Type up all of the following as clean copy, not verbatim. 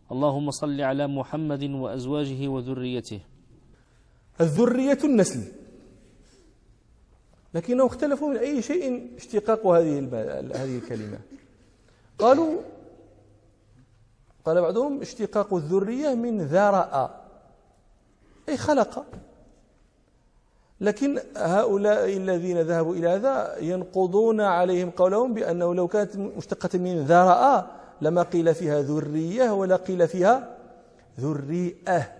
اللهم صل على محمد وأزواجه وذريته. الذرية النسل، لكنهم اختلفوا من أي شيء اشتقاق هذه الكلمة. قال بعضهم اشتقاق الذرية من ذرأ أي خلق، لكن هؤلاء الذين ذهبوا إلى هذا ينقضون عليهم قولهم بأنه لو كانت مشتقة من ذرأ لما قيل فيها ذرية ولا قيل فيها ذريئة.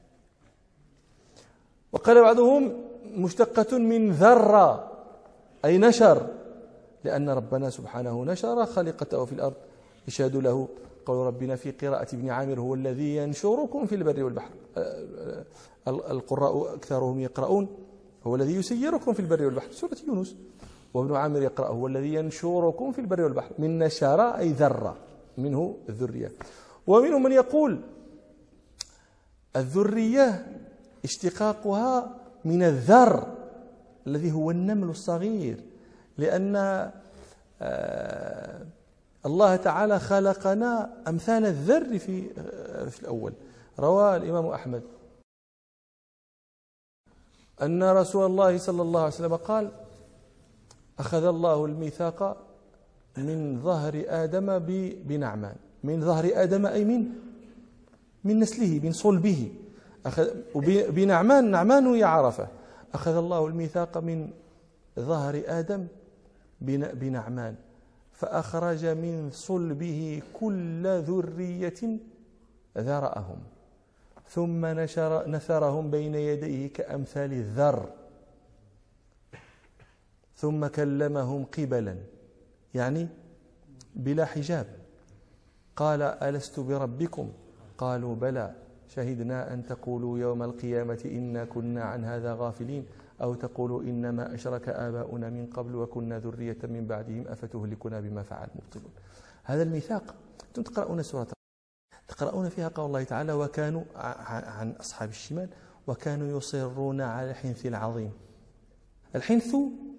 وقال بعضهم مشتقة من ذرة أي نشر، لأن ربنا سبحانه نشر خليقته في الأرض، يشهد له قول ربنا في قراءة ابن عامر هو الذي ينشركم في البر والبحر. القراء أكثرهم يقرؤون هو الذي يسيركم في البر والبحر سورة يونس، وابن عامر يقرأ هو الذي ينشركم في البر والبحر، من نشر أي ذرة، منه الذرية. ومنهم من يقول الذرية اشتقاقها من الذر الذي هو النمل الصغير، لأن الله تعالى خلقنا أمثال الذر في الأول. روى الإمام أحمد أن رسول الله صلى الله عليه وسلم قال أخذ الله الميثاق من ظهر آدم بنعمان، من ظهر آدم أي من نسله، من صلبه، بنعمان، نعمان هي عرفة. أخذ الله الميثاق من ظهر آدم بنعمان فأخرج من صلبه كل ذرية ذرأهم ثم نثرهم بين يديه كأمثال الذر ثم كلمهم قبلا، يعني بلا حجاب. قال ألست بربكم؟ قالوا بلى شهدنا أن تقولوا يوم القيامة إنا كنا عن هذا غافلين أو تقولوا إنما أشرك آباؤنا من قبل وكنا ذرية من بعدهم أفتهلكنا بما فعل مبطلون. هذا الميثاق أنتم تقرؤون سورة تقرؤون فيها قول الله تعالى وكانوا عن أصحاب الشمال وكانوا يصرون على الحنث العظيم. الحنث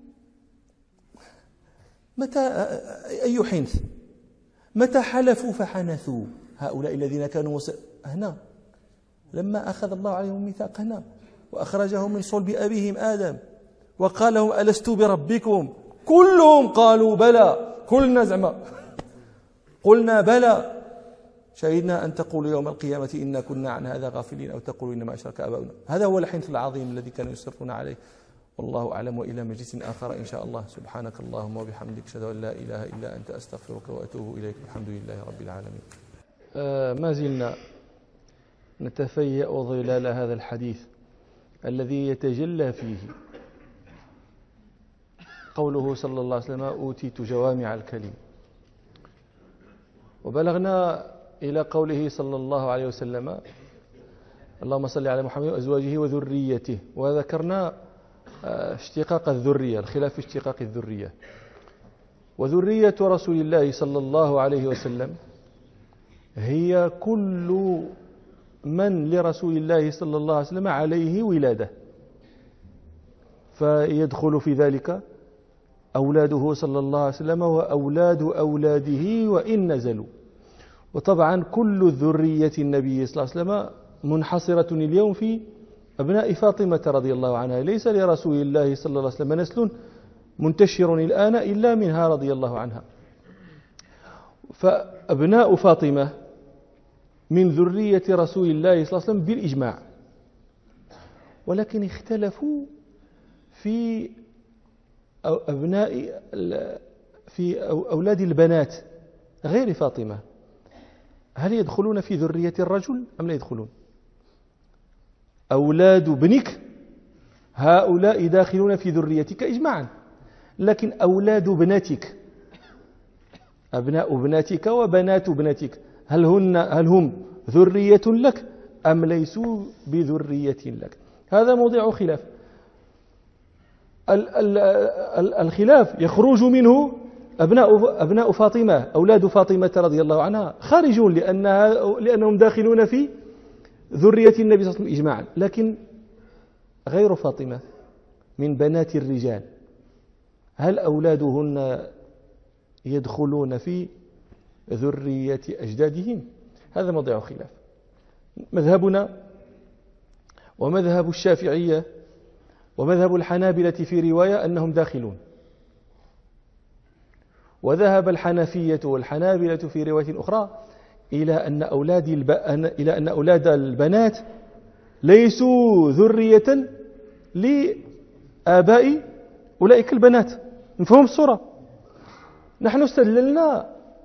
متى أي حنث؟ متى حلفوا فحنثوا هؤلاء الذين كانوا هنا لما أخذ الله عليهم الميثاق هنا وأخرجهم من صلب أبيهم آدم وقال لهم ألست بربكم؟ كلهم قالوا بلى، كلنا زعما قلنا بلى شهدنا أن تقولوا يوم القيامة إنا كنا عن هذا غافلين أو تقولوا إنما أشرك آباؤنا. هذا هو الحنث العظيم الذي كانوا يصرون عليه. والله أعلم، وإلى مجلس آخر إن شاء الله. سبحانك اللهم وبحمدك أشهد أن لا إله إلا أنت أستغفرك وأتوب إليك. الحمد لله رب العالمين. ما زلنا نتفيأ ظلال هذا الحديث الذي يتجلى فيه قوله صلى الله عليه وسلم أوتيت جوامع الكلم، وبلغنا إلى قوله صلى الله عليه وسلم اللهم صل على محمد وأزواجه وذريته، وذكرنا اشتقاق الذرية، الخلاف في اشتقاق الذرية. وذرية رسول الله صلى الله عليه وسلم هي كل من لرسول الله صلى الله عليه وسلم عليه ولادة، فيدخل في ذلك أولاده صلى الله عليه وسلم وأولاد أولاده وإن نزلوا. وطبعا كل ذرية النبي صلى الله عليه وسلم منحصرة اليوم في أبناء فاطمة رضي الله عنها، ليس لرسول الله صلى الله عليه وسلم نسل منتشر الآن إلا منها رضي الله عنها. فأبناء فاطمة من ذرية رسول الله صلى الله عليه وسلم بالإجماع، ولكن اختلفوا في أولاد البنات غير فاطمة، هل يدخلون في ذرية الرجل أم لا يدخلون؟ أولاد ابنك هؤلاء داخلون في ذريتك إجماعا، لكن أولاد ابنتك، أبناء ابنتك وبنات ابنتك، هل هم ذرية لك أم ليسوا بذرية لك؟ هذا موضع خلاف. الخلاف يخرج منه أبناء فاطمة، أولاد فاطمة رضي الله عنها خارجون لأنهم داخلون في ذرية النبي صلى الله عليه وسلم إجماعا، لكن غير فاطمة من بنات الرجال هل أولادهن يدخلون في ذرية أجدادهم؟ هذا موضع خلاف. مذهبنا ومذهب الشافعية ومذهب الحنابلة في رواية أنهم داخلون، وذهب الحنفية والحنابلة في رواية أخرى إلى أن أولاد البنات ليسوا ذرية لآباء أولئك البنات. نفهم الصورة؟ نحن استدللنا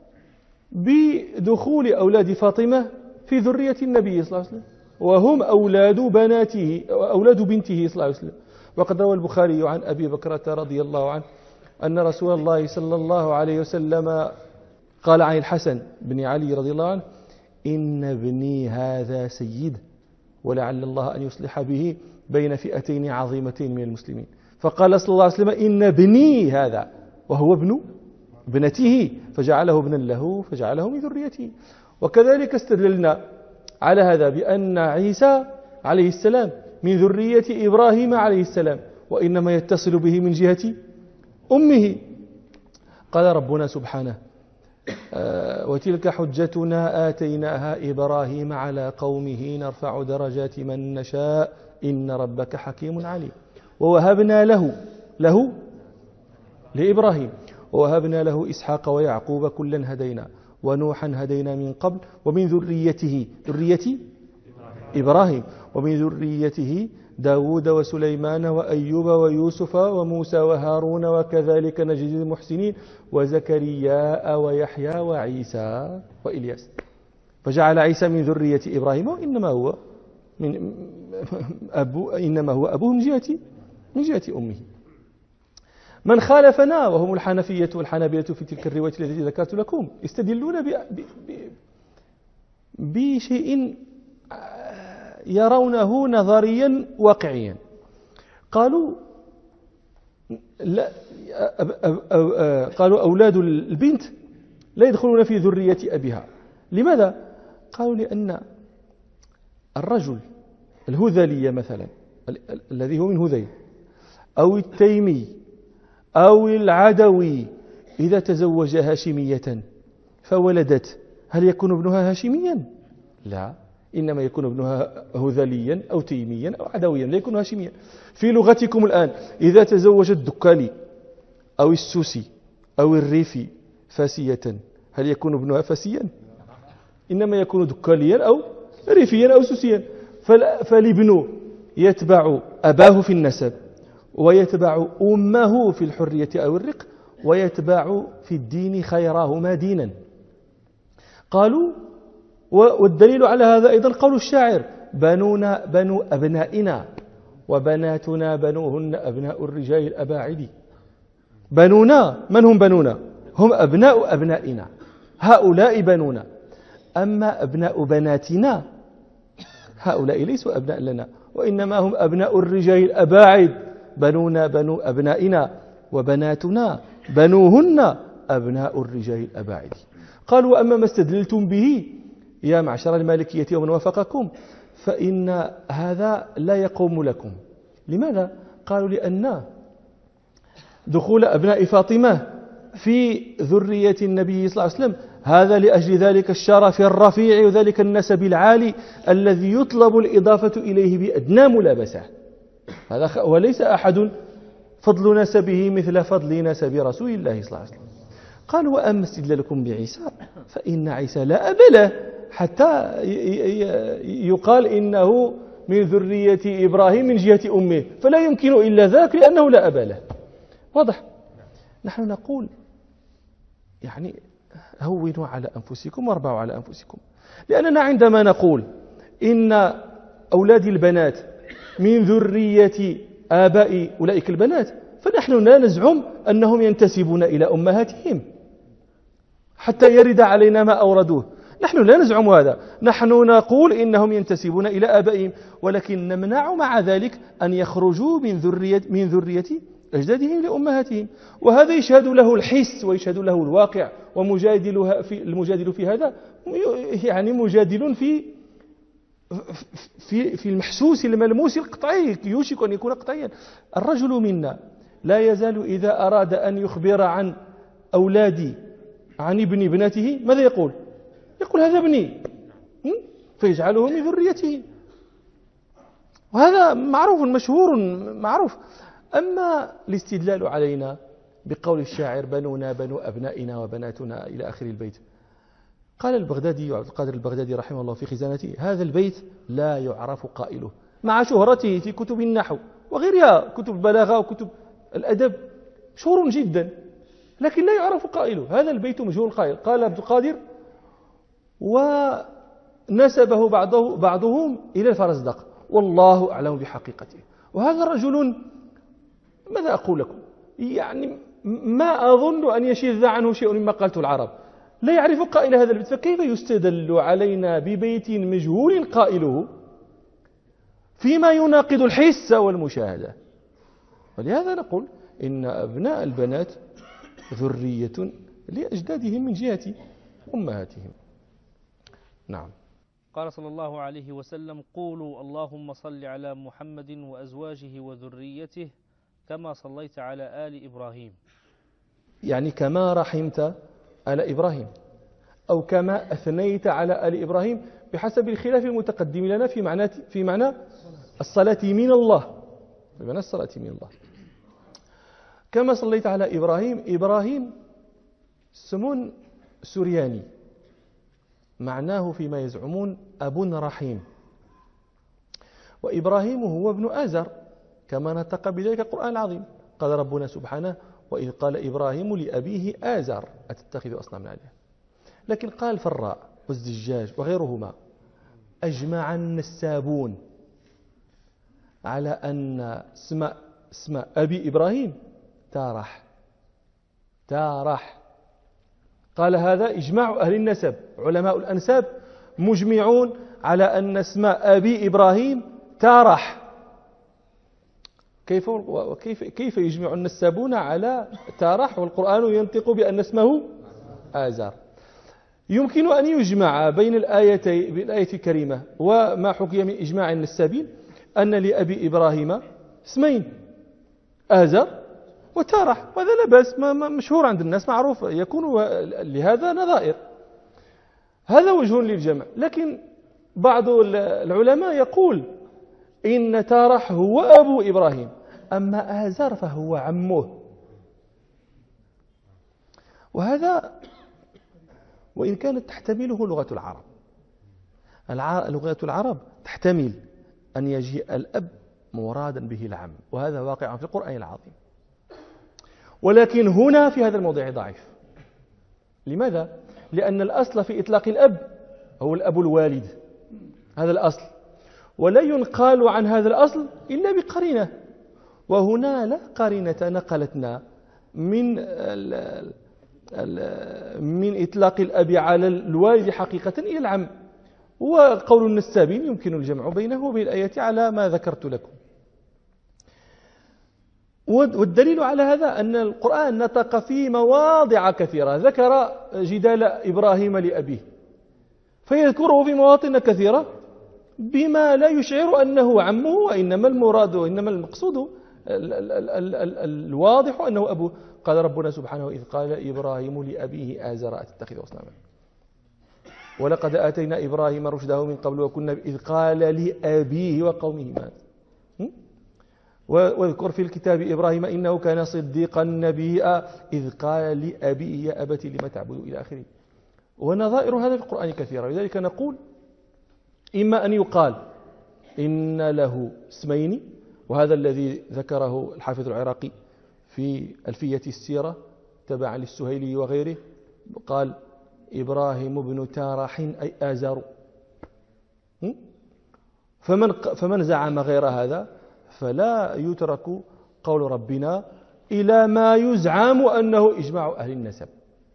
بدخول أولاد فاطمة في ذرية النبي صلى الله عليه وسلم، وهم أولاد بنته صلى الله عليه وسلم. وقد روى البخاري عن أبي بكرة رضي الله عنه أن رسول الله صلى الله عليه وسلم قال عن الحسن بن علي رضي الله عنه: إن ابني هذا سيد، ولعل الله أن يصلح به بين فئتين عظيمتين من المسلمين. فقال صلى الله عليه وسلم: إن ابني هذا، وهو ابن ابنته، فجعله ابنا له فجعله من ذريته. وكذلك استدللنا على هذا بأن عيسى عليه السلام من ذرية إبراهيم عليه السلام، وإنما يتصل به من جهة أمه. قال ربنا سبحانه: وتلك حجتنا آتيناها إبراهيم على قومه نرفع درجات من نشاء إن ربك حكيم عليم. ووهبنا له لإبراهيم ووهبنا له إسحاق ويعقوب كلا هدينا ونوحا هدينا من قبل ومن ذريته ذرية إبراهيم ومن ذريته داود وسليمان وأيوب ويوسف وموسى وهارون وكذلك نجزي المحسنين وزكريا ويحيى وعيسى وإلياس. فجعل عيسى من ذرية إبراهيم، وإنما هو أبوه من جهة أمه. من خالفنا وهم الحنفية والحنابلة في تلك الرواية التي ذكرت لكم يستدلون بشيء يرونه نظريا واقعيا. قالوا أولاد البنت لا يدخلون في ذرية أبيها. لماذا؟ قالوا لأن الرجل الهذلي مثلا الذي هو من هذيل أو التيمي أو العدوي إذا تزوج هاشمية فولدت، هل يكون ابنها هاشميا؟ لا، إنما يكون ابنها هذليا أو تيميا أو عدويا، لا يكون هاشميا. في لغتكم الآن إذا تزوج الدكالي أو السوسي أو الريفي فاسية، هل يكون ابنها فاسيا؟ إنما يكون دكاليا أو ريفيا أو سوسيا. فالابن يتبع أباه في النسب، ويتبع أمه في الحرية أو الرق، ويتبع في الدين خيرهما دينا. قالوا والدليل على هذا أيضا قول الشاعر: بنونا بنو أبنائنا وبناتنا بنوهن أبناء الرجال الأباعد. بنونا، من هم بنونا؟ هم أبناء أبنائنا، هؤلاء بنونا. أما أبناء بناتنا هؤلاء ليسوا أبناء لنا، وإنما هم أبناء الرجال الأباعد. بنونا بنو أبنائنا وبناتنا بنوهن أبناء الرجال الأباعد. قالوا: وأما ما استدللتم به يا معشر المالكية ومن وافقكم فإن هذا لا يقوم لكم. لماذا؟ قالوا: لأن دخول أبناء فاطمة في ذرية النبي صلى الله عليه وسلم هذا لأجل ذلك الشرف الرفيع وذلك النسب العالي الذي يطلب الإضافة إليه بأدنى ملابسة. هذا وليس أحد فضل نسبه مثل فضل نسب رسول الله صلى الله عليه وسلم. قالوا: وأما استدلالكم بعيسى فإن عيسى لا أب له حتى يقال إنه من ذرية إبراهيم من جهة أمه، فلا يمكن إلا ذاك لأنه لا أب له. واضح؟ نحن نقول يعني هونوا على أنفسكم واربعوا على أنفسكم، لأننا عندما نقول إن أولاد البنات من ذرية آباء أولئك البنات فنحن لا نزعم أنهم ينتسبون إلى أمهاتهم حتى يرد علينا ما أوردوه. نحن لا نزعم هذا، نحن نقول إنهم ينتسبون إلى آبائهم، ولكن نمنع مع ذلك أن يخرجوا من ذرية أجدادهم لأمهاتهم. وهذا يشهد له الحس ويشهد له الواقع، المجادل في هذا يعني مجادل في المحسوس الملموس القطعي، يوشك أن يكون قطعيا. الرجل منا لا يزال إذا أراد أن يخبر عن ابن ابنته ماذا يقول؟ يقول: هذا ابني، فيجعله من ذريته. وهذا معروف مشهور معروف. أما الاستدلال علينا بقول الشاعر بنونا بنو أبنائنا وبناتنا إلى آخر البيت، قال البغدادي عبد القادر البغدادي رحمه الله في خزانته: هذا البيت لا يعرف قائله، مع شهرته في كتب النحو وغيرها، كتب البلاغة وكتب الأدب مشهور جدا، لكن لا يعرف قائله. هذا البيت مجهول القائل. قال عبد القادر: ونسبه بعضهم إلى الفرزدق، والله أعلم بحقيقته. وهذا رجل، ماذا أقول لكم، يعني ما أظن أن يشذ عنه شيء مما قالته العرب. لا يعرف قائل هذا البيت، فكيف يستدل علينا ببيت مجهول قائله فيما يناقض الحس والمشاهدة؟ ولهذا نقول إن أبناء البنات ذرية لأجدادهم من جهة أمهاتهم. نعم. قال صلى الله عليه وسلم: قولوا اللهم صل على محمد وأزواجه وذريته كما صليت على آل إبراهيم، يعني كما رحمت على إبراهيم، أو كما أثنيت على آل إبراهيم، بحسب الخلاف المتقدم لنا في معنى الصلاة من الله، في معنى الصلاة من الله. كما صليت على إبراهيم. إبراهيم اسم سرياني، معناه فيما يزعمون أب رحيم، وإبراهيم هو ابن آزر كما نطق بذلك القرآن العظيم. قال ربنا سبحانه: وإذ قال إبراهيم لأبيه آزر أتتخذ أصناما آلهة. لكن قال فراء والزجاج وغيرهما: أجمع النسابون على أن اسم أبي إبراهيم تارح. قال هذا إجماع أهل النسب، علماء الأنساب مجمعون على أن اسم أبي إبراهيم تارح. كيف يجمع النسابون على تارح والقرآن ينطق بأن اسمه آزر؟ يمكن أن يجمع بين الآية الكريمة وما حكي من إجماع النسابين أن لأبي إبراهيم اسمين: آزر وتارح، وهذا لا بأس، مشهور عند الناس، معروف، يكون لهذا نظائر. هذا وجه للجمع. لكن بعض العلماء يقول إن تارح هو أبو إبراهيم، أما آزر فهو عمه. وهذا وإن كانت تحتمله لغة العرب، لغة العرب تحتمل أن يجيء الأب مرادا به العم، وهذا واقع في القرآن العظيم. ولكن هنا في هذا الموضع ضعيف. لماذا؟ لأن الأصل في إطلاق الأب هو الأب الوالد، هذا الأصل، ولا ينقال عن هذا الأصل إلا بقرينة، وهنا لا قرينة نقلتنا من إطلاق الأب على الوالد حقيقة إلى العم. وقول النسابين يمكن الجمع بينه وبين الآية على ما ذكرت لكم. والدليل على هذا أن القرآن نطق في مواضع كثيرة ذكر جدال إبراهيم لأبيه، فيذكره في مواطن كثيرة بما لا يشعر أنه عمه، وإنما المراد وإنما المقصود الواضح أنه أبوه. قال ربنا سبحانه: إذ قال إبراهيم لأبيه آزر أتتخذ أصناما، ولقد آتينا إبراهيم رشده من قبل وكنا إذ قال لأبيه وقومه مات. واذكر في الكتاب إبراهيم إنه كان صديقا نبيا إذ قال لأبيه يا أبت لم تعبد إلى آخره. ونظائر هذا في القرآن كثيرة. لذلك نقول إما أن يقال إن له اسمين، وهذا الذي ذكره الحافظ العراقي في ألفية السيرة تبعا للسهيلي وغيره، قال: إبراهيم بن تارح أي آزر. فمن زعم غير هذا فلا يترك قول ربنا إلى ما يزعم أنه إجماع أهل النسب.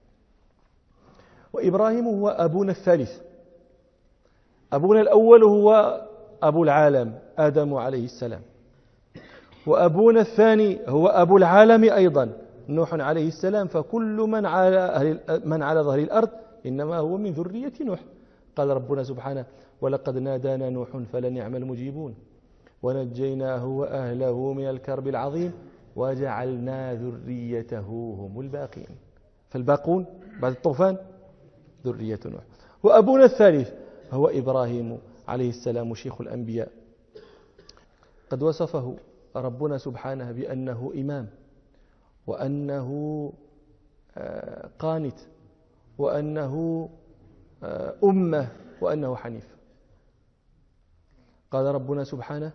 وإبراهيم هو أبونا الثالث. أبونا الأول هو أبو العالم آدم عليه السلام، وأبونا الثاني هو أبو العالم أيضا نوح عليه السلام. فكل من على ظهر الأرض إنما هو من ذرية نوح. قال ربنا سبحانه: ولقد نادانا نوح فلنعم المجيبون ونجيناه وأهله من الكرب العظيم وجعلنا ذريته هم الباقين. فالباقون بعد الطوفان ذرية نوح. وأبونا الثالث هو إبراهيم عليه السلام شيخ الأنبياء. قد وصفه ربنا سبحانه بأنه إمام، وأنه قانت، وأنه أمة، وأنه حنيف. قال ربنا سبحانه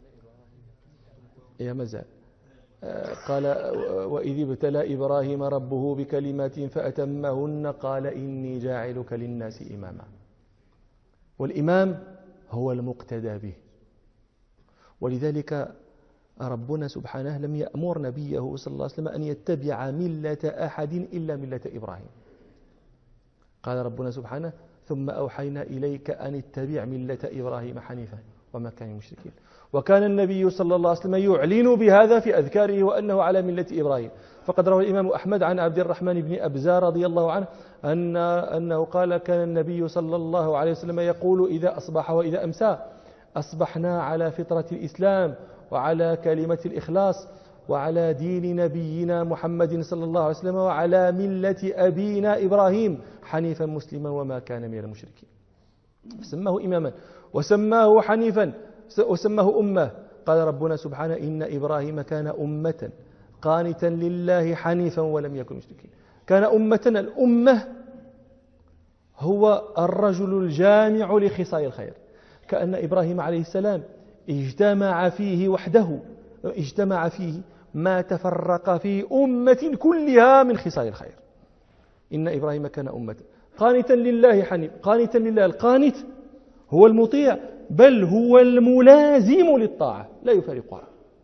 يا مزال قال وإذ ابتلى إبراهيم ربه بكلمات فأتمهن قال إني جاعلك للناس إماما. والإمام هو المقتدى به، ولذلك ربنا سبحانه لم يأمر نبيه صلى الله عليه وسلم أن يتبع ملة أحد إلا ملة إبراهيم. قال ربنا سبحانه ثم أوحينا إليك أن اتبع ملة إبراهيم حنيفا وما كان من المشركين. وكان النبي صلى الله عليه وسلم يعلن بهذا في أذكاره وأنه على ملة إبراهيم. فقد روى الإمام أحمد عن عبد الرحمن بن أبزار رضي الله عنه أنه قال كان النبي صلى الله عليه وسلم يقول إذا أصبح وإذا أمسى أصبحنا على فطرة الإسلام وعلى كلمة الإخلاص وعلى دين نبينا محمد صلى الله عليه وسلم وعلى ملة أبينا إبراهيم حنيفا مسلما وما كان من المشركين. سماه إماما وسماه حنيفا وسماه أمة. قال ربنا سبحانه إن إبراهيم كان أمة قانتا لله حنيفا ولم يكن مشركين. كان أمة. الأمة هو الرجل الجامع لخصال الخير، كأن إبراهيم عليه السلام اجتمع فيه وحده، اجتمع فيه ما تفرق في أمة كلها من خصال الخير. إن إبراهيم كان أمة قانتا لله حنيف. قانتا لله، القانت هو المطيع بل هو الملازم للطاعة لا يفارقها.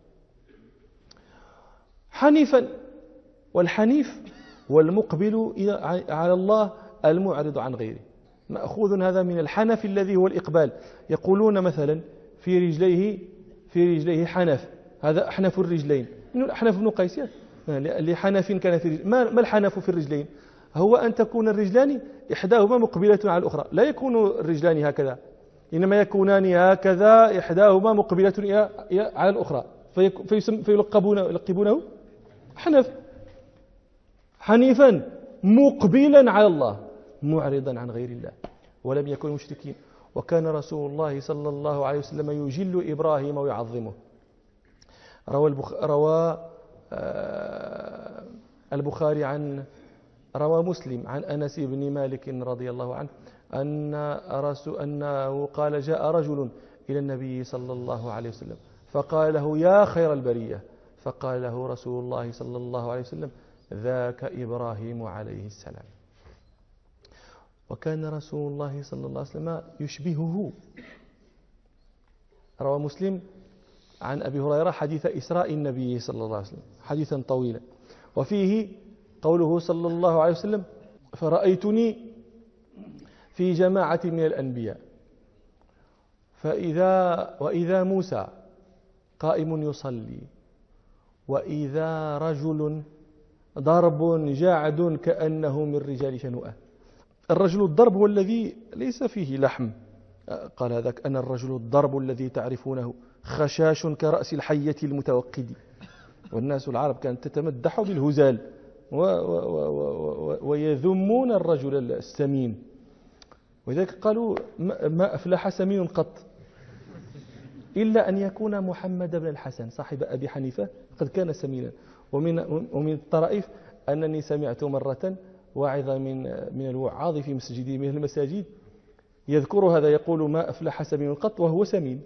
حنيفا، والحنيف والمقبل على الله المعرض عن غيره. مأخوذ هذا من الحنف الذي هو الإقبال. يقولون مثلا في رجليه حنف، هذا أحنف الرجلين. من الأحنف بن قيس لحنف كان في رجلين. ما الحنف في الرجلين؟ هو أن تكون الرجلان إحداهما مقبلة على الأخرى، لا يكون الرجلان هكذا، إنما يكونان هكذا إحداهما مقبلة على الأخرى فيلقبونه حنف. حنيفا مقبلا على الله معرضا عن غير الله ولم يكن مشركين. وكان رسول الله صلى الله عليه وسلم يجل إبراهيم ويعظمه. روى مسلم عن أنس بن مالك رضي الله عنه أنه قال جاء رجل إلى النبي صلى الله عليه وسلم فقال له يا خير البرية، فقال له رسول الله صلى الله عليه وسلم ذاك إبراهيم عليه السلام. وكان رسول الله صلى الله عليه وسلم يشبهه. روى مسلم عن أبي هريرة حديث إسراء النبي صلى الله عليه وسلم حديثا طويلا، وفيه قوله صلى الله عليه وسلم فرأيتني في جماعة من الأنبياء وإذا موسى قائم يصلي وإذا رجل ضرب جعد كأنه من رجال شنوءة. الرجل الضرب هو الذي ليس فيه لحم. قال هذاك أنا الرجل الضرب الذي تعرفونه خشاش كرأس الحية المتوقد. والناس العرب كانت تتمدح بالهزال ويذمون الرجل السمين، وذلك قالوا ما أفلح سمين قط إلا أن يكون محمد بن الحسن صاحب أبي حنيفة قد كان سمينا. ومن الطرائف أنني سمعت مرة واعظا من الوعاظ في مسجد من المساجد يذكر هذا يقول ما أفلح سمين قط وهو سمين.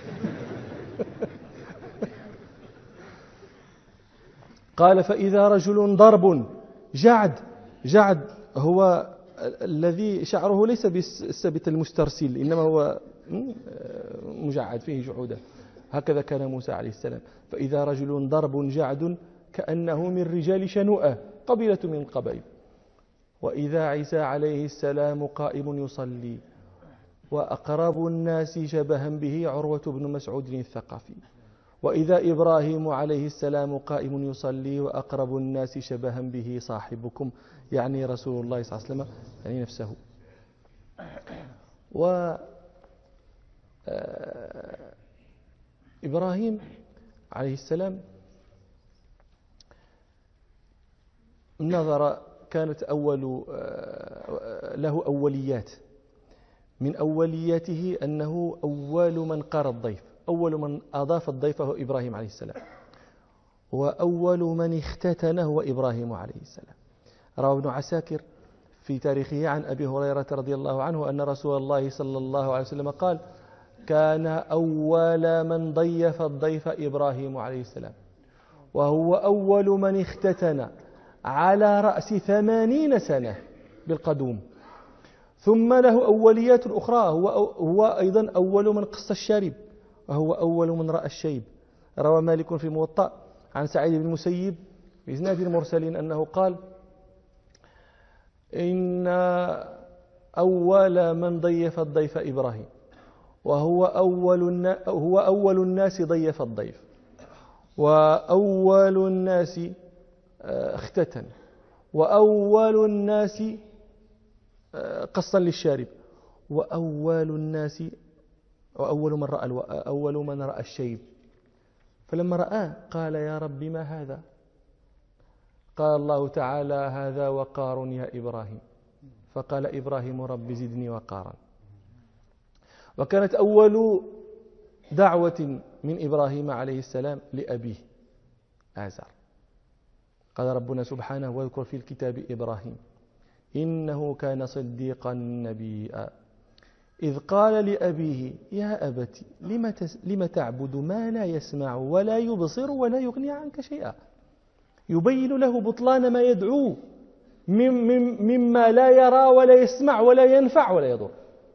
قال فإذا رجل ضرب جعد هو الذي شعره ليس بالسبت المسترسل إنما هو مجعد فيه جعودة. هكذا كان موسى عليه السلام. فإذا رجل ضرب جعد كأنه من رجال شنوءة قبيلة من القبائل. وإذا عيسى عليه السلام قائم يصلي وأقرب الناس شبها به عروة بن مسعود الثقفي. وإذا إبراهيم عليه السلام قائم يصلي وأقرب الناس شبها به صاحبكم، يعني رسول الله صلى الله عليه وسلم، يعني نفسه. إبراهيم عليه السلام نظر كانت له أوليات. من أولياته أنه أول من قار الضيف، أول من أضاف الضيف هو إبراهيم عليه السلام، وأول من اختتنه هو إبراهيم عليه السلام. روى ابن عساكر في تاريخه عن أبي هريرة رضي الله عنه أن رسول الله صلى الله عليه وسلم قال: كان أول من ضيف الضيف إبراهيم عليه السلام، وهو أول من اختتن على رأس 80 سنة بالقدوم. ثم له أوليات أخرى، هو أيضا أول من قص الشارب، وهو أول من رأى الشيب. روى مالك في الموطأ عن سعيد بن المسيب بإسناد المرسلين أنه قال: إن أول من ضيف الضيف إبراهيم، وهو أول الناس ضيف الضيف، وأول الناس اختتن، وأول الناس قصا للشارب، وأول من رأى الشيب. فلما رآه قال: يا رب ما هذا؟ قال الله تعالى: هذا وقار يا إبراهيم. فقال إبراهيم: رب زدني وقارا. وكانت أول دعوة من إبراهيم عليه السلام لأبيه آزر. قال ربنا سبحانه: واذكر في الكتاب إبراهيم إنه كان صديقا نبيا إذ قال لأبيه: يا أبت لم تعبد ما لا يسمع ولا يبصر ولا يغني عنك شيئا. يبين له بطلان ما يدعو مما لا يرى ولا يسمع ولا ينفع ولا يضر.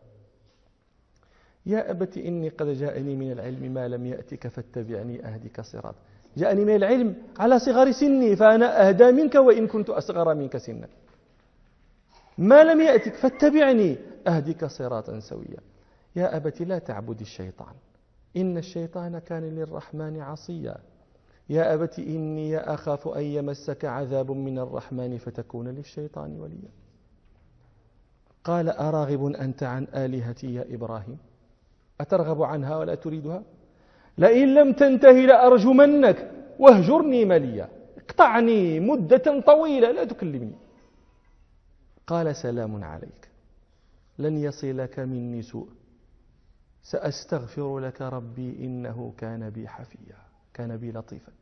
يا أبت إني قد جاءني من العلم ما لم يأتك فاتبعني أهدك صراط. جاءني من العلم على صغر سني فأنا أهدى منك وإن كنت أصغر منك سنا. ما لم يأتك فاتبعني أهدك صراطا سويا. يا أبت لا تعبد الشيطان إن الشيطان كان للرحمن عصيا. يا أبت إني أخاف أن يمسك عذاب من الرحمن فتكون للشيطان وليا. قال: أراغب أنت عن آلهتي يا إبراهيم؟ أترغب عنها ولا تريدها؟ لئن لم تنتهي لأرجمنك واهجرني مليا. اقطعني مدة طويلة لا تكلمني. قال: سلام عليك، لن يصلك مني سوء، سأستغفر لك ربي إنه كان بي حفيا، كان بي لطيفا.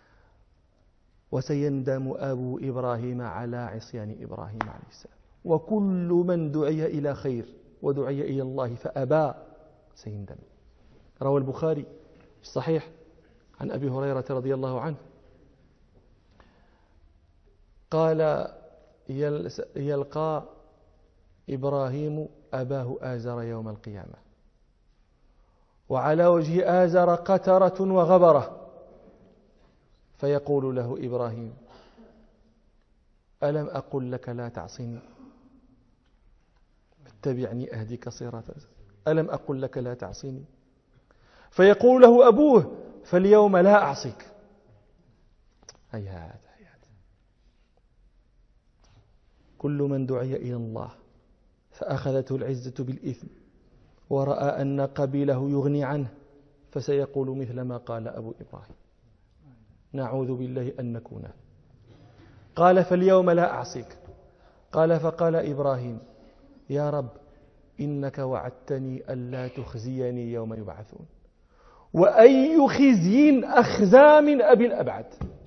وسيندم أبو إبراهيم على عصيان إبراهيم عليه السلام. وكل من دعي إلى خير ودعي إلى الله فأبى سيندم. روى البخاري في الصحيح عن أبي هريرة رضي الله عنه قال: يلقى إبراهيم أباه آزر يوم القيامة، وعلى وجه آزر قترة وغبرة، فيقول له إبراهيم: ألم أقل لك لا تعصني؟ اتبعني أهدك صراطا. ألم أقل لك لا تعصني؟ فيقول له أبوه: فاليوم لا أعصيك. هيهات. كل من دعي إلى الله فأخذته العزة بالإثم ورأى أن قبيله يغني عنه فسيقول مثل ما قال أبو إبراهيم: نعوذ بالله أن نكون. قال: فاليوم لا أعصيك. قال: فقال إبراهيم: يا رب إنك وعدتني ألا تخزيني يوم يبعثون، وأي خزي أخزى من أبي الأبعد.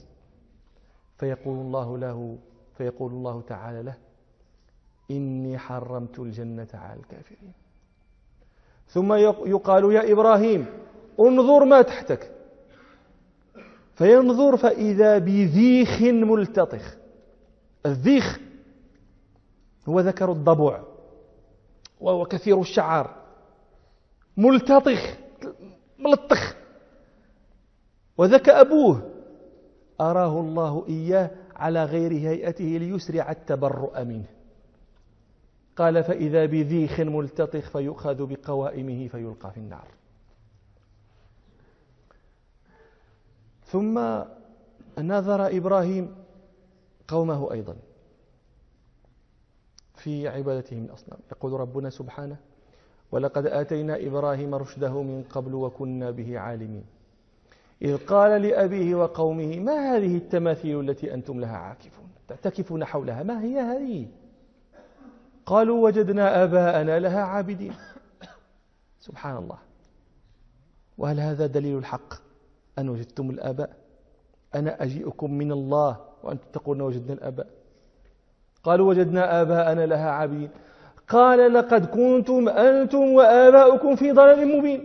فيقول الله تعالى له: إني حرمت الجنة على الكافرين. ثم يقال: يا إبراهيم انظر ما تحتك. فينظر فإذا بذيخ ملتطخ. الذيخ هو ذكر الضبع وهو كثير الشعر، ملتطخ ملطخ. وذاك أبوه أراه الله إياه على غير هيئته ليسرع التبرؤ منه. قال: فإذا بذيخ ملتطخ فيؤخذ بقوائمه فيلقى في النار. ثم نظر إبراهيم قومه أيضا في عبادتهم الأصنام. يقول ربنا سبحانه: ولقد آتينا إبراهيم رشده من قبل وكنا به عالمين إذ قال لأبيه وقومه ما هذه التماثيل التي أنتم لها عاكفون تعتكفون حولها، ما هي هذه؟ قالوا وجدنا آباءنا لها عابدين. سبحان الله. وهل هذا دليل الحق أن وجدتم الآباء؟ أنا أجيئكم من الله وأنتم تقولون وجدنا الآباء. قالوا وجدنا آباءنا لها عابدين. قال لقد كنتم أنتم وآباؤكم في ضلال مبين.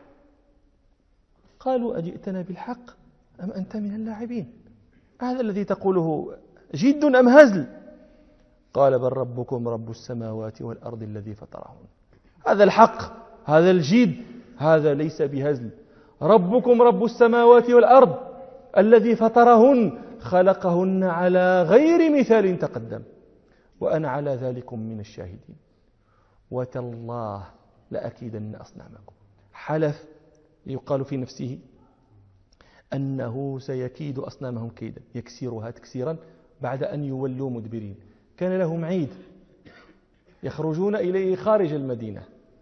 قالوا أجئتنا بالحق أم أنت من اللاعبين؟ هذا الذي تقوله جد أم هزل؟ قال بل ربكم رب السماوات والأرض الذي فطرهن. هذا الحق، هذا الجد، هذا ليس بهزل. ربكم رب السماوات والأرض الذي فطرهن خلقهن على غير مثال تقدم وأنا على ذلكم من الشاهدين وتالله لأكيدن أصنامكم. حلف يقال في نفسه أنه سيكيد أصنامهم كيدا، يكسرها تكسيرا بعد أن يولوا مدبرين. كان لهم عيد يخرجون إليه خارج المدينة،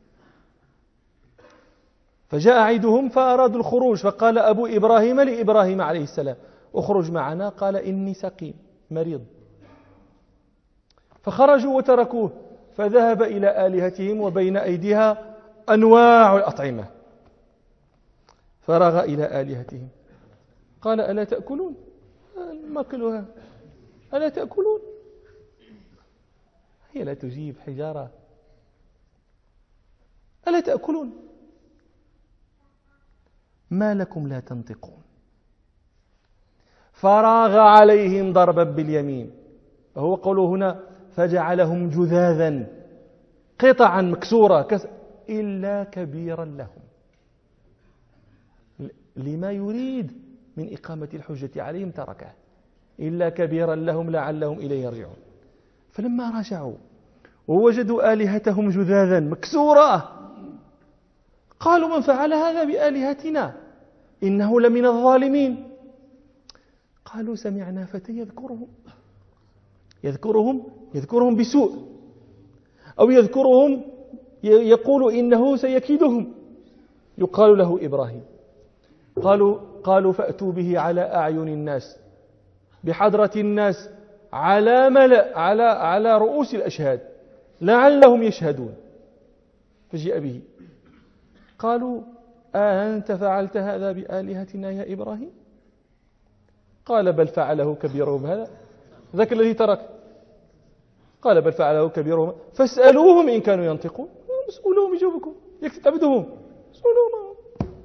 فجاء عيدهم فأرادوا الخروج، فقال أبو إبراهيم لإبراهيم عليه السلام اخرج معنا، قال إني سقيم مريض. فخرجوا وتركوه، فذهب إلى آلهتهم وبين أيديها أنواع الأطعمة، فرغ إلى آلهتهم قال ألا تأكلون؟ ماكلها ألا تأكلون؟ هي لا تجيب حجارة. ألا تأكلون؟ ما لكم لا تنطقون؟ فراغ عليهم ضربا باليمين، وهو قوله هنا فجعلهم جذاذا قطعا مكسورة إلا كبيرا لهم، لما يريد من إقامة الحجة عليهم تركه، إلا كبيرا لهم لعلهم إليه يرجعون. فلما رجعوا ووجدوا آلهتهم جذاذا مكسورة قالوا من فعل هذا بآلهتنا إنه لمن الظالمين. قالوا سمعنا فتى يذكرهم بسوء، أو يذكرهم يقول إنه سيكيدهم، يقال له إبراهيم. قالوا فأتوا به على أعين الناس بحضرة الناس على ملأ على رؤوس الأشهاد لعلهم يشهدون. فجاء به قالوا أنت فعلت هذا بآلهتنا يا إبراهيم؟ قال بل فعله كبيرهم هذا، ذاك الذي ترك. قال بل فعله كبيرهم فاسألوهم إن كانوا ينطقون. اسألوهم يجوبكم، يكتبدهم اسألوهم.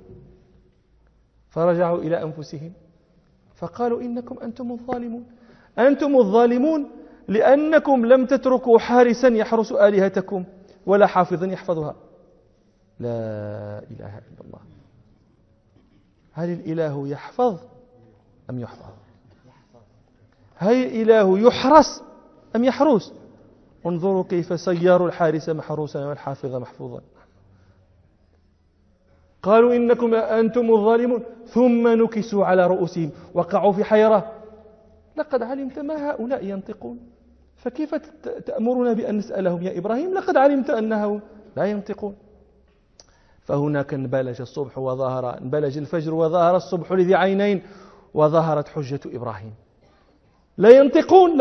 فرجعوا إلى أنفسهم فقالوا إنكم أنتم الظالمون لأنكم لم تتركوا حارسا يحرس آلهتكم ولا حافظا يحفظها. لا إله إلا الله. هل الإله يحفظ أم يحفظ؟ هل الإله يحرس أم يحروس؟ انظروا كيف سيروا الحارس محروسا والحافظ محفوظا. قالوا إنكم أنتم الظالمون ثم نكسوا على رؤوسهم وقعوا في حيرة. لقد علمت ما هؤلاء ينطقون، فكيف تأمرنا بأن نسألهم يا إبراهيم؟ لقد علمت أنهم لا ينطقون. فهناك انبلج الفجر وظهر الصبح لذي عينين وظهرت حجة إبراهيم. لا ينطقون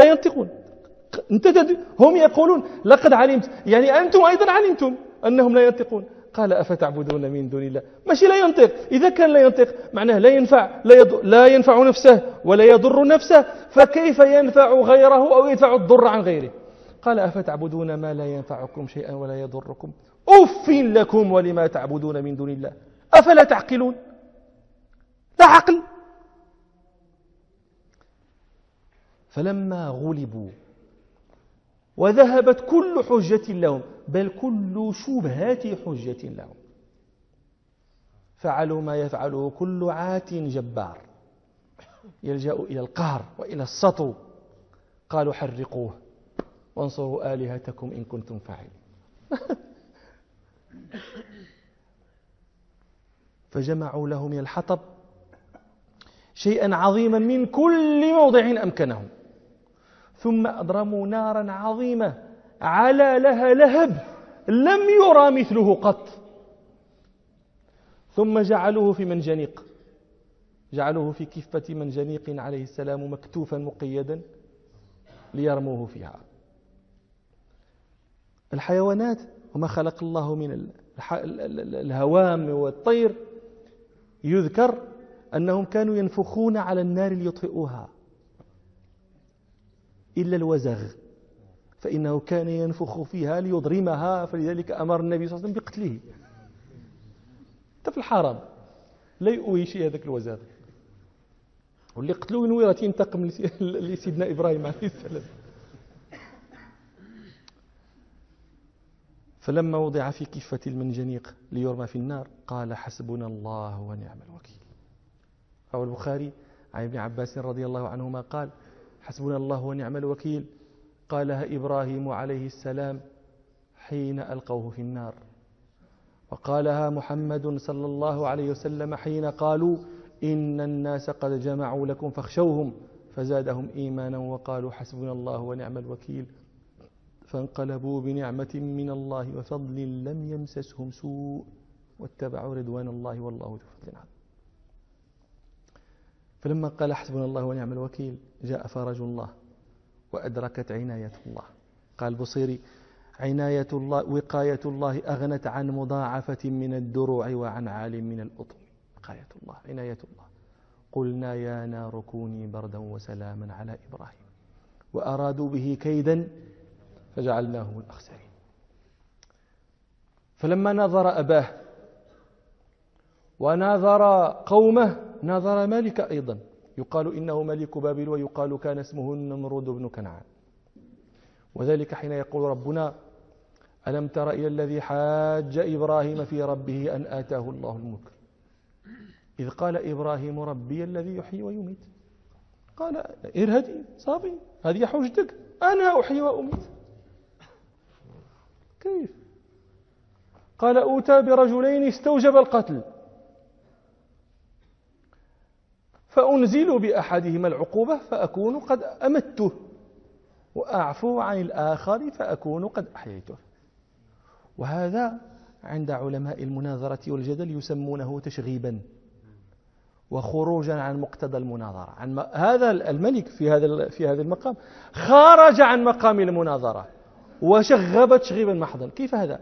هم يقولون لقد علمت، يعني أنتم أيضا علمتم أنهم لا ينطقون. قال أفتعبدون من دون الله؟ ماشي لا ينطق، إذا كان لا ينطق معناه لا ينفع نفسه ولا يضر نفسه، فكيف ينفع غيره أو يدفع الضر عن غيره؟ قال أفتعبدون ما لا ينفعكم شيئا ولا يضركم أف لكم ولما تعبدون من دون الله أفلا تعقلون؟ لا عقل. فلما غلبوا وذهبت كل حجة لهم بل كل شبهات حجة لهم فعلوا ما يفعله كل عات جبار يلجأ إلى القهر وإلى السطو. قالوا حرقوه وانصروا آلهتكم إن كنتم فاعلين. فجمعوا له من الحطب شيئا عظيما من كل موضع أمكنهم، ثم أضرموا نارا عظيمة على لها لهب لم يرى مثله قط، ثم جعلوه في منجنيق، جعلوه في كفة منجنيق عليه السلام مكتوفا مقيدا ليرموه فيها. الحيوانات وما خلق الله من الهوام والطير يذكر أنهم كانوا ينفخون على النار ليطفئوها إلا الوزغ فإنه كان ينفخ فيها ليضرمها، فلذلك أمر النبي صلى الله عليه وسلم بقتله. حتى في الحرم لا يؤوي شيء هذاك الوزغ، واللي قتلوه نوي راه ينتقم لسيدنا إبراهيم عليه السلام. فلما وضع في كفة المنجنيق ليرمى في النار قال حسبنا الله ونعم الوكيل. روى البخاري عن ابن عباس رضي الله عنهما قال حسبنا الله ونعم الوكيل قالها إبراهيم عليه السلام حين ألقوه في النار، وقالها محمد صلى الله عليه وسلم حين قالوا إن الناس قد جمعوا لكم فاخشوهم فزادهم إيمانا وقالوا حسبنا الله ونعم الوكيل فانقلبوا بنعمة من الله وفضل لم يمسسهم سوء واتبعوا رضوان الله والله ذو فضل عظيم. فلما قال حسبنا الله ونعم الوكيل جاء فرج الله وأدركت عناية الله. قال البصيري عناية الله وقاية الله أغنت عن مضاعفة من الدروع وعن عال من الأطم. وقاية الله عناية الله. قلنا يا نار كوني بردا وسلاما على إبراهيم وأرادوا به كيدا فجعلناهم الأخسرين. فلما نظر أباه ونظر قومه نظر ملك أيضا يقال إنه ملك بابل ويقال كان اسمه النمرود بن كنعان. وذلك حين يقول ربنا ألم تر إلى الذي حاج إبراهيم في ربه أن آتاه الله الملك إذ قال إبراهيم ربي الذي يحيي ويميت. قال إرهدي صافي هذه حجتك أنا أحيي وأميت كيف؟ قال أوتى برجلين استوجب القتل فأنزل بأحدهما العقوبة فأكون قد أمته وأعفو عن الآخر فأكون قد أحييته. وهذا عند علماء المناظرة والجدل يسمونه تشغيبا وخروجا عن مقتضى المناظرة. هذا الملك في هذا المقام خرج عن مقام المناظرة وشغب تشغيبا محضا. كيف هذا؟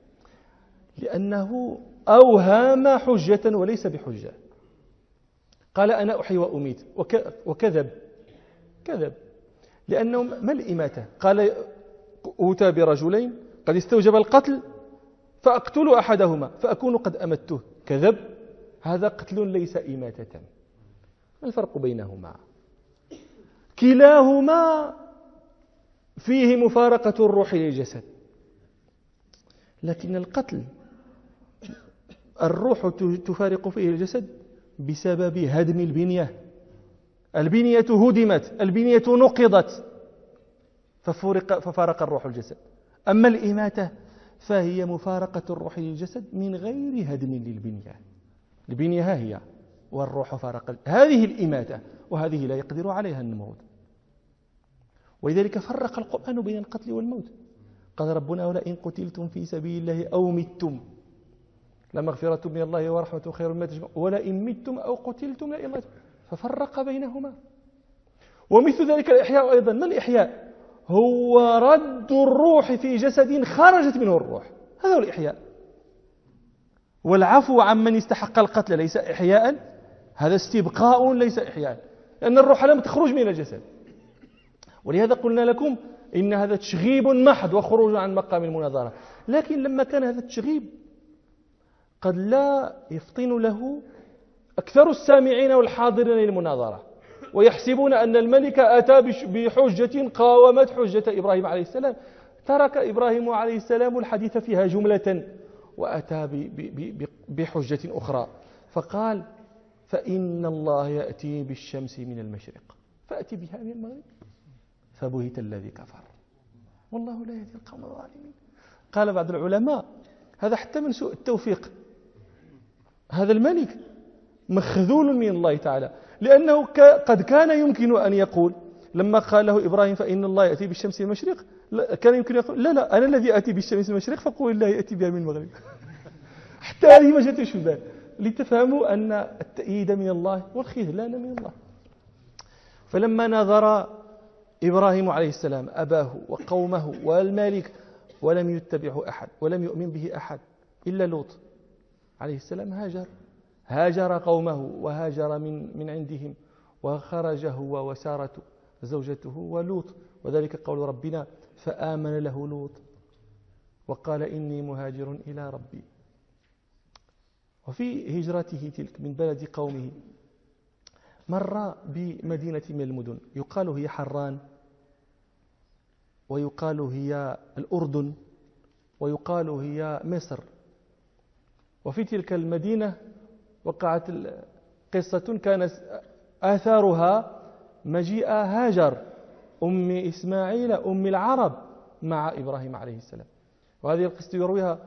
لأنه أوهام حجة وليس بحجة. قال أنا أحيي وأميت وكذب كذب لأنه ما الإماتة؟ قال أوتى برجلين قد استوجب القتل فأقتل أحدهما فأكون قد أمته كذب. هذا قتل ليس إماتة. ما الفرق بينهما؟ كلاهما فيه مفارقة الروح للجسد، لكن القتل الروح تفارق فيه الجسد بسبب هدم البنية. البنية هدمت، البنية نقضت ففارق الروح الجسد. أما الإماتة فهي مفارقة الروح للجسد من غير هدم للبنية. البنية ها هي والروح فارق. هذه الإماتة وهذه لا يقدر عليها النمرود. ولذلك فرق القرآن بين القتل والموت. قال ربنا ولئن قتلتم في سبيل الله أو متم لمغفرة من الله ورحمة خير مما تجمعون ولئن متم أو قتلتم لإلا الله. ففرق بينهما. ومثل ذلك الإحياء أيضا. ما الإحياء؟ هو رد الروح في جسد خرجت منه الروح. هذا هو الإحياء. والعفو عمن استحق القتل ليس إحياء، هذا استبقاء ليس إحياء، لأن الروح لم تخرج من الجسد. ولهذا قلنا لكم إن هذا تشغيب محض وخروج عن مقام المناظرة. لكن لما كان هذا التشغيب قد لا يفطن له أكثر السامعين والحاضرين للمناظرة ويحسبون أن الملك أتى بحجة قاومت حجة إبراهيم عليه السلام. ترك إبراهيم عليه السلام الحديث فيها جملة وأتى بحجة أخرى فقال فإن الله يأتي بالشمس من المشرق فأتي بها من المغرب فبهت الذي كفر والله لا يهدي القوم الظالمين. قال بعض العلماء هذا حتى من سوء التوفيق. هذا الملك مخذول من الله تعالى، لأنه قد كان يمكن أن يقول لما قال له إبراهيم فإن الله يأتي بالشمس من المشرق كان يمكن يقول لا أنا الذي أتي بالشمس من المشرق فقول الله يأتي بها من المغرب. حتى هذه ما جاتش في البال لتفهموا أن التأييد من الله والخذلان من الله. فلما نظر إبراهيم عليه السلام أباه وقومه والملك ولم يتبعه أحد ولم يؤمن به أحد إلا لوط عليه السلام. هاجر قومه وهاجر من عندهم، وخرج هو وسارة زوجته ولوط، وذلك قول ربنا فآمن له لوط وقال إني مهاجر إلى ربي. وفي هجرته تلك من بلد قومه مر بمدينة من المدن يقال هي حران، ويقال هي الأردن، ويقال هي مصر. وفي تلك المدينة وقعت قصة كان آثارها مجيء هاجر أم إسماعيل أم العرب مع إبراهيم عليه السلام. وهذه القصة يرويها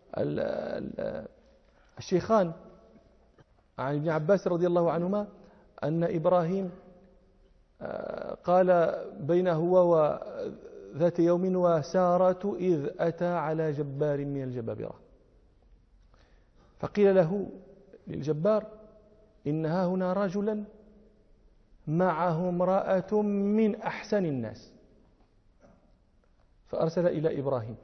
الشيخان عن ابن عباس رضي الله عنهما أن إبراهيم قال بين هو وذات يوم وسارة إذ أتى على جبار من الجبابرة، فقيل له للجبار إنها هنا رجلا معه امرأة من أحسن الناس، فأرسل إلى إبراهيم،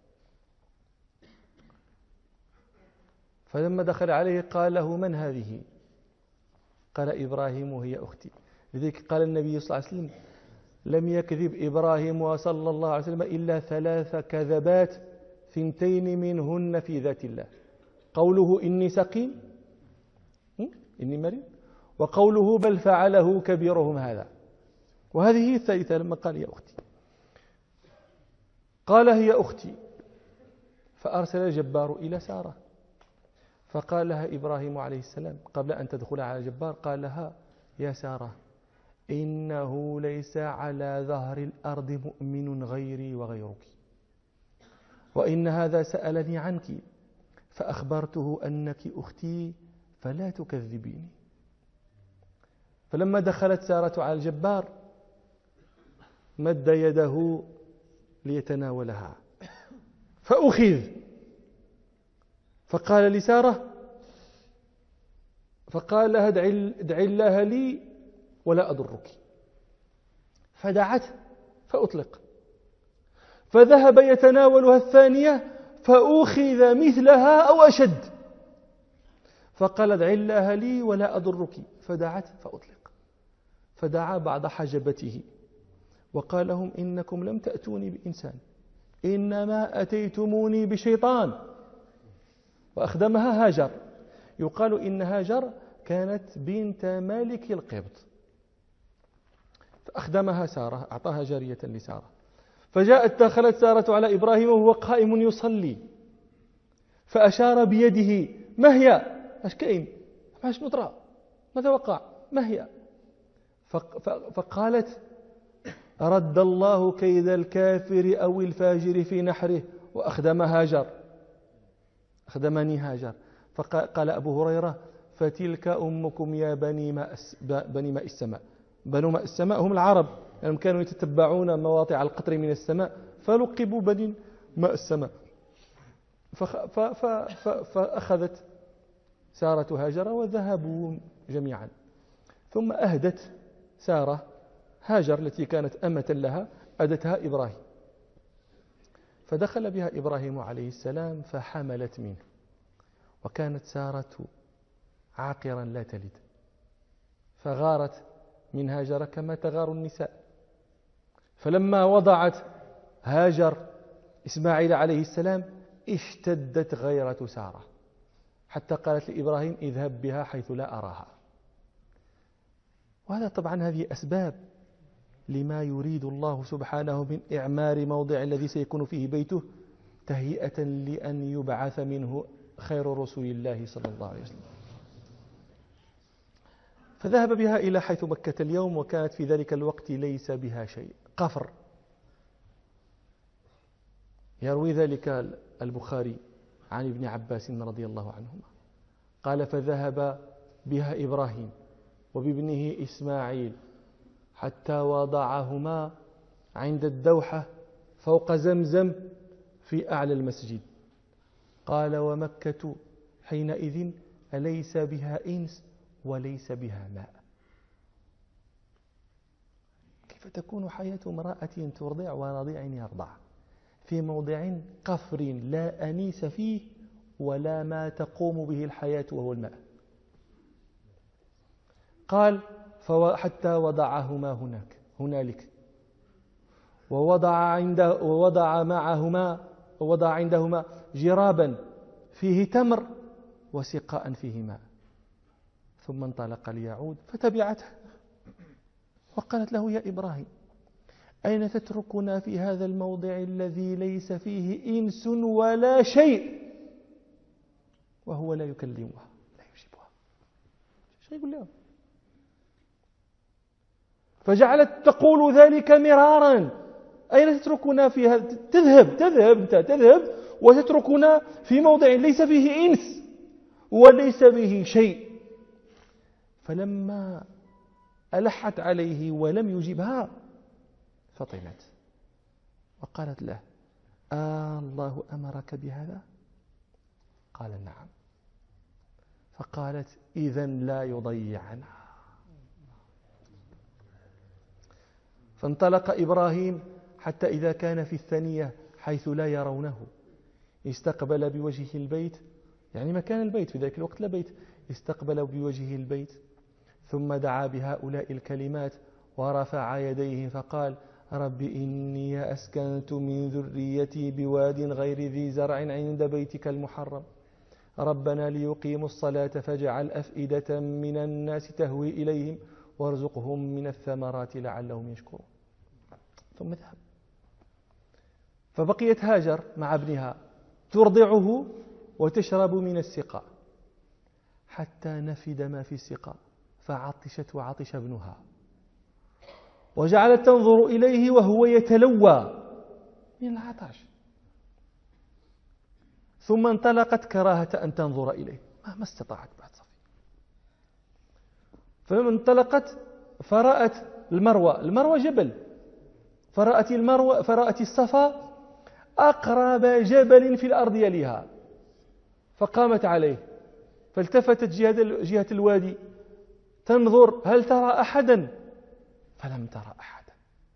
فلما دخل عليه قال له من هذه؟ قال إبراهيم هي أختي. لذلك قال النبي صلى الله عليه وسلم لم يكذب إبراهيم صلى الله عليه وسلم إلا 3 كذبات 2 منهن في ذات الله: قوله إني سقيم، إني مريض، وقوله بل فعله كبيرهم هذا. وهذه هي الثالثة لما قال يا أختي. قال هي أختي، فأرسل الجبار إلى سارة، فقال لها إبراهيم عليه السلام قبل أن تدخل على الجبار قال لها يا سارة إنه ليس على ظهر الأرض مؤمن غيري وغيرك، وإن هذا سألني عنك فأخبرته أنك أختي فلا تكذبيني. فلما دخلت سارة على الجبار مد يده ليتناولها فأخذ، فقال لسارة فقال لها ادعي الله لي ولا أضرك، فدعته فأطلق، فذهب يتناولها الثانية فأخذ مثلها أو أشد، فقال ادعي الله لي ولا أضرك، فدعته فأطلق، فدعا بعض حجبته وقال لهم إنكم لم تأتوني بإنسان إنما أتيتموني بشيطان، وأخدمها هاجر. يقال إن هاجر كانت بنت مالك القبط، فأخدمها سارة، أعطاها جارية لسارة، فجاءت دخلت سارة على إبراهيم وهو قائم يصلي، فأشار بيده ما هي؟ اش كاين؟ اش نطرى؟ ماذا وقع؟ ما هي؟ فقالت رد الله كيد الكافر أو الفاجر في نحره وأخدم هاجر، أخدمني هاجر. فقال أبو هريرة فتلك أمكم يا بني ماء السماء. بنو ماء السماء هم العرب، لأنهم كانوا يتتبعون مواطع القطر من السماء فلقبوا بني ماء السماء. فأخذت سارة هاجر وذهبوا جميعا، ثم أهدت سارة هاجر التي كانت أمة لها، أهدتها إبراهيم، فدخل بها إبراهيم عليه السلام فحملت منه، وكانت سارة عاقرا لا تلد، فغارت من هاجر كما تغار النساء. فلما وضعت هاجر إسماعيل عليه السلام اشتدت غيرة سارة حتى قالت لإبراهيم اذهب بها حيث لا أراها. وهذا طبعا هذه أسباب لما يريد الله سبحانه من إعمار موضع الذي سيكون فيه بيته تهيئة لأن يبعث منه خير رسول الله صلى الله عليه وسلم. فذهب بها إلى حيث مكة اليوم، وكانت في ذلك الوقت ليس بها شيء، قفر. يروي ذلك البخاري عن ابن عباس رضي الله عنهما قال فذهب بها إبراهيم وبابنه إسماعيل حتى وضعهما عند الدوحة فوق زمزم في أعلى المسجد. قال ومكة حينئذ أليس بها إنس وليس بها ماء. كيف تكون حياة امرأة ترضع ورضيع يرضع في موضع قفر لا أنيس فيه ولا ما تقوم به الحياة وهو الماء. قال حتى وضعهما هنالك ووضع عندهما جرابا فيه تمر وسقاء فيه ماء، ثم انطلق ليعود فتبعته وقالت له: يا إبراهيم، أين تتركنا في هذا الموضع الذي ليس فيه إنس ولا شيء؟ وهو لا يكلمها لا يجيبها. شو يقول لها؟ فجعلت تقول ذلك مرارا: أين تتركنا في هذا؟ تذهب وتتركنا في موضع ليس فيه إنس وليس به شيء. فلما ألحت عليه ولم يجبها فطنت وقالت له: الله أمرك بهذا؟ قال: نعم. فقالت: إذن لا يضيعنا. فانطلق إبراهيم حتى إذا كان في الثانية حيث لا يرونه استقبل بوجهه البيت، يعني مكان البيت في ذلك الوقت لا بيت، استقبل بوجهه البيت، ثم دعا بهؤلاء الكلمات ورفع يديه فقال: رب إني أسكنت من ذريتي بواد غير ذي زرع عند بيتك المحرم ربنا ليقيموا الصلاة فاجعل أفئدة من الناس تهوي إليهم وارزقهم من الثمرات لعلهم يشكرون. ثم ذهب. فبقيت هاجر مع ابنها ترضعه وتشرب من السقاء حتى نفد ما في السقاء، فعطشت وعطش ابنها، وجعلت تنظر إليه وهو يتلوى من العطش، ثم انطلقت كراهة أن تنظر إليه، ما استطاعت بعد صفي. فلما انطلقت فرأت المروة جبل، فرأت الصفا أقرب جبل في الأرض يليها، فقامت عليه فالتفتت جهة الوادي تنظر هل ترى أحدا، فلم ترى أحدا.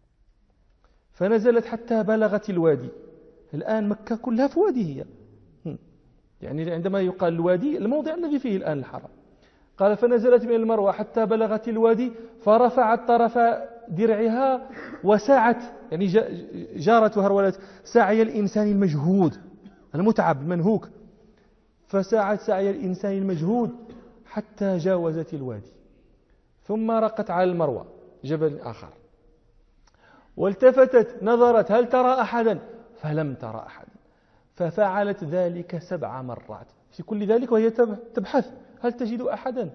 فنزلت حتى بلغت الوادي. الآن مكة كلها في وادي هي، يعني عندما يقال الوادي الموضع الذي فيه الآن الحرم. قال: فنزلت من المروة حتى بلغت الوادي فرفعت طرف درعها وسعت، يعني جارت وهرولت سعي الإنسان المجهود المتعب المنهوك، فسعت سعي الإنسان المجهود حتى جاوزت الوادي، ثم رقت على المروة جبل آخر، والتفتت نظرت هل ترى أحدا، فلم ترى أحدا، ففعلت ذلك 7 مرات في كل ذلك وهي تبحث هل تجد أحدا.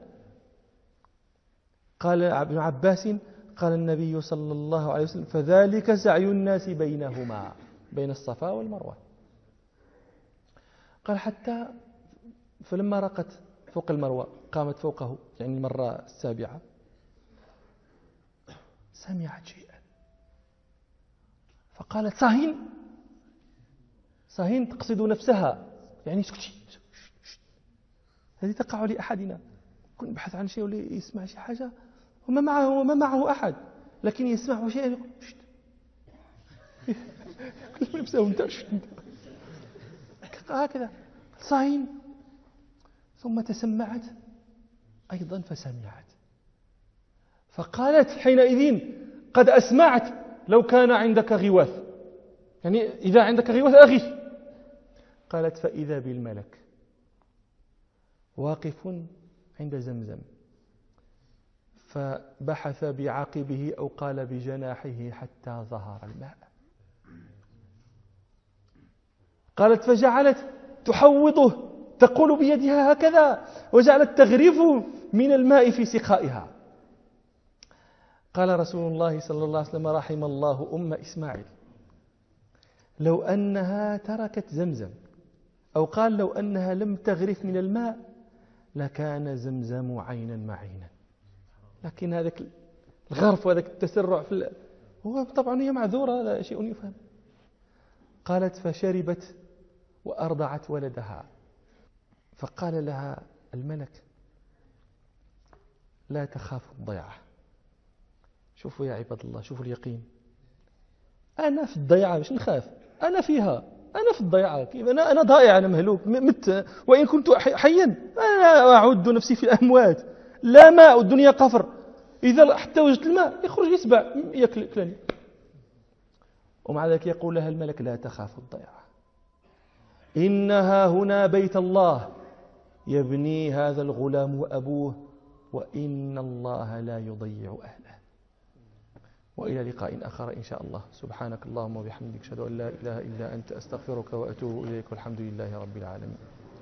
قال ابن عباس: قال النبي صلى الله عليه وسلم: فذلك سعي الناس بينهما، بين الصفا والمروة. قال: حتى فلما رقت فوق المروة قامت فوقه، يعني المرة 7، سمعت شيئا فقالت: صهين تقصد نفسها، يعني اسكتي، هذه تقع لأحدنا، كن بحث عن شيء ولا يسمع شيء حاجة وما معه أحد، لكن يسمع شيء يقول شت نفسه انت هكذا صهين. ثم تسمعت أيضا فسمعت، فقالت حينئذ: قد أسمعت، لو كان عندك غواث، يعني إذا عندك غواث أغث. قالت: فإذا بالملك واقف عند زمزم، فبحث بعقبه أو قال بجناحه حتى ظهر الماء. قالت: فجعلت تحوطه، تقول بيدها هكذا، وجعلت تغرف من الماء في سقائها. قال رسول الله صلى الله عليه وسلم: رحم الله أم إسماعيل، لو أنها تركت زمزم، أو قال لو أنها لم تغرف من الماء لكان زمزم عينا معينا، لكن هذاك الغرف وهذاك التسرع هو طبعا هي معذورة، هذا شيء يفهم. قالت: فشربت وأرضعت ولدها، فقال لها الملك: لا تخاف الضيعة. شوفوا يا عباد الله، شوفوا اليقين، أنا في الضيعة مش نخاف، أنا فيها، أنا في الضيعة، أنا ضائع، أنا مهلوك، مت، وإن كنت حيا أنا أعد نفسي في الأموات، لا ماء، الدنيا قفر، إذا حتى وجدت الماء يخرج يسبع يأكلني. ومع ذلك يقول لها الملك لا تخاف الضيعة، إنها هنا بيت الله يبني هذا الغلام وأبوه، وإن الله لا يضيع أهله. وإلى لقاء آخر إن شاء الله. سبحانك اللهم وبحمدك، أشهد أن لا إله إلا أنت، أستغفرك وأتوب إليك، والحمد لله رب العالمين.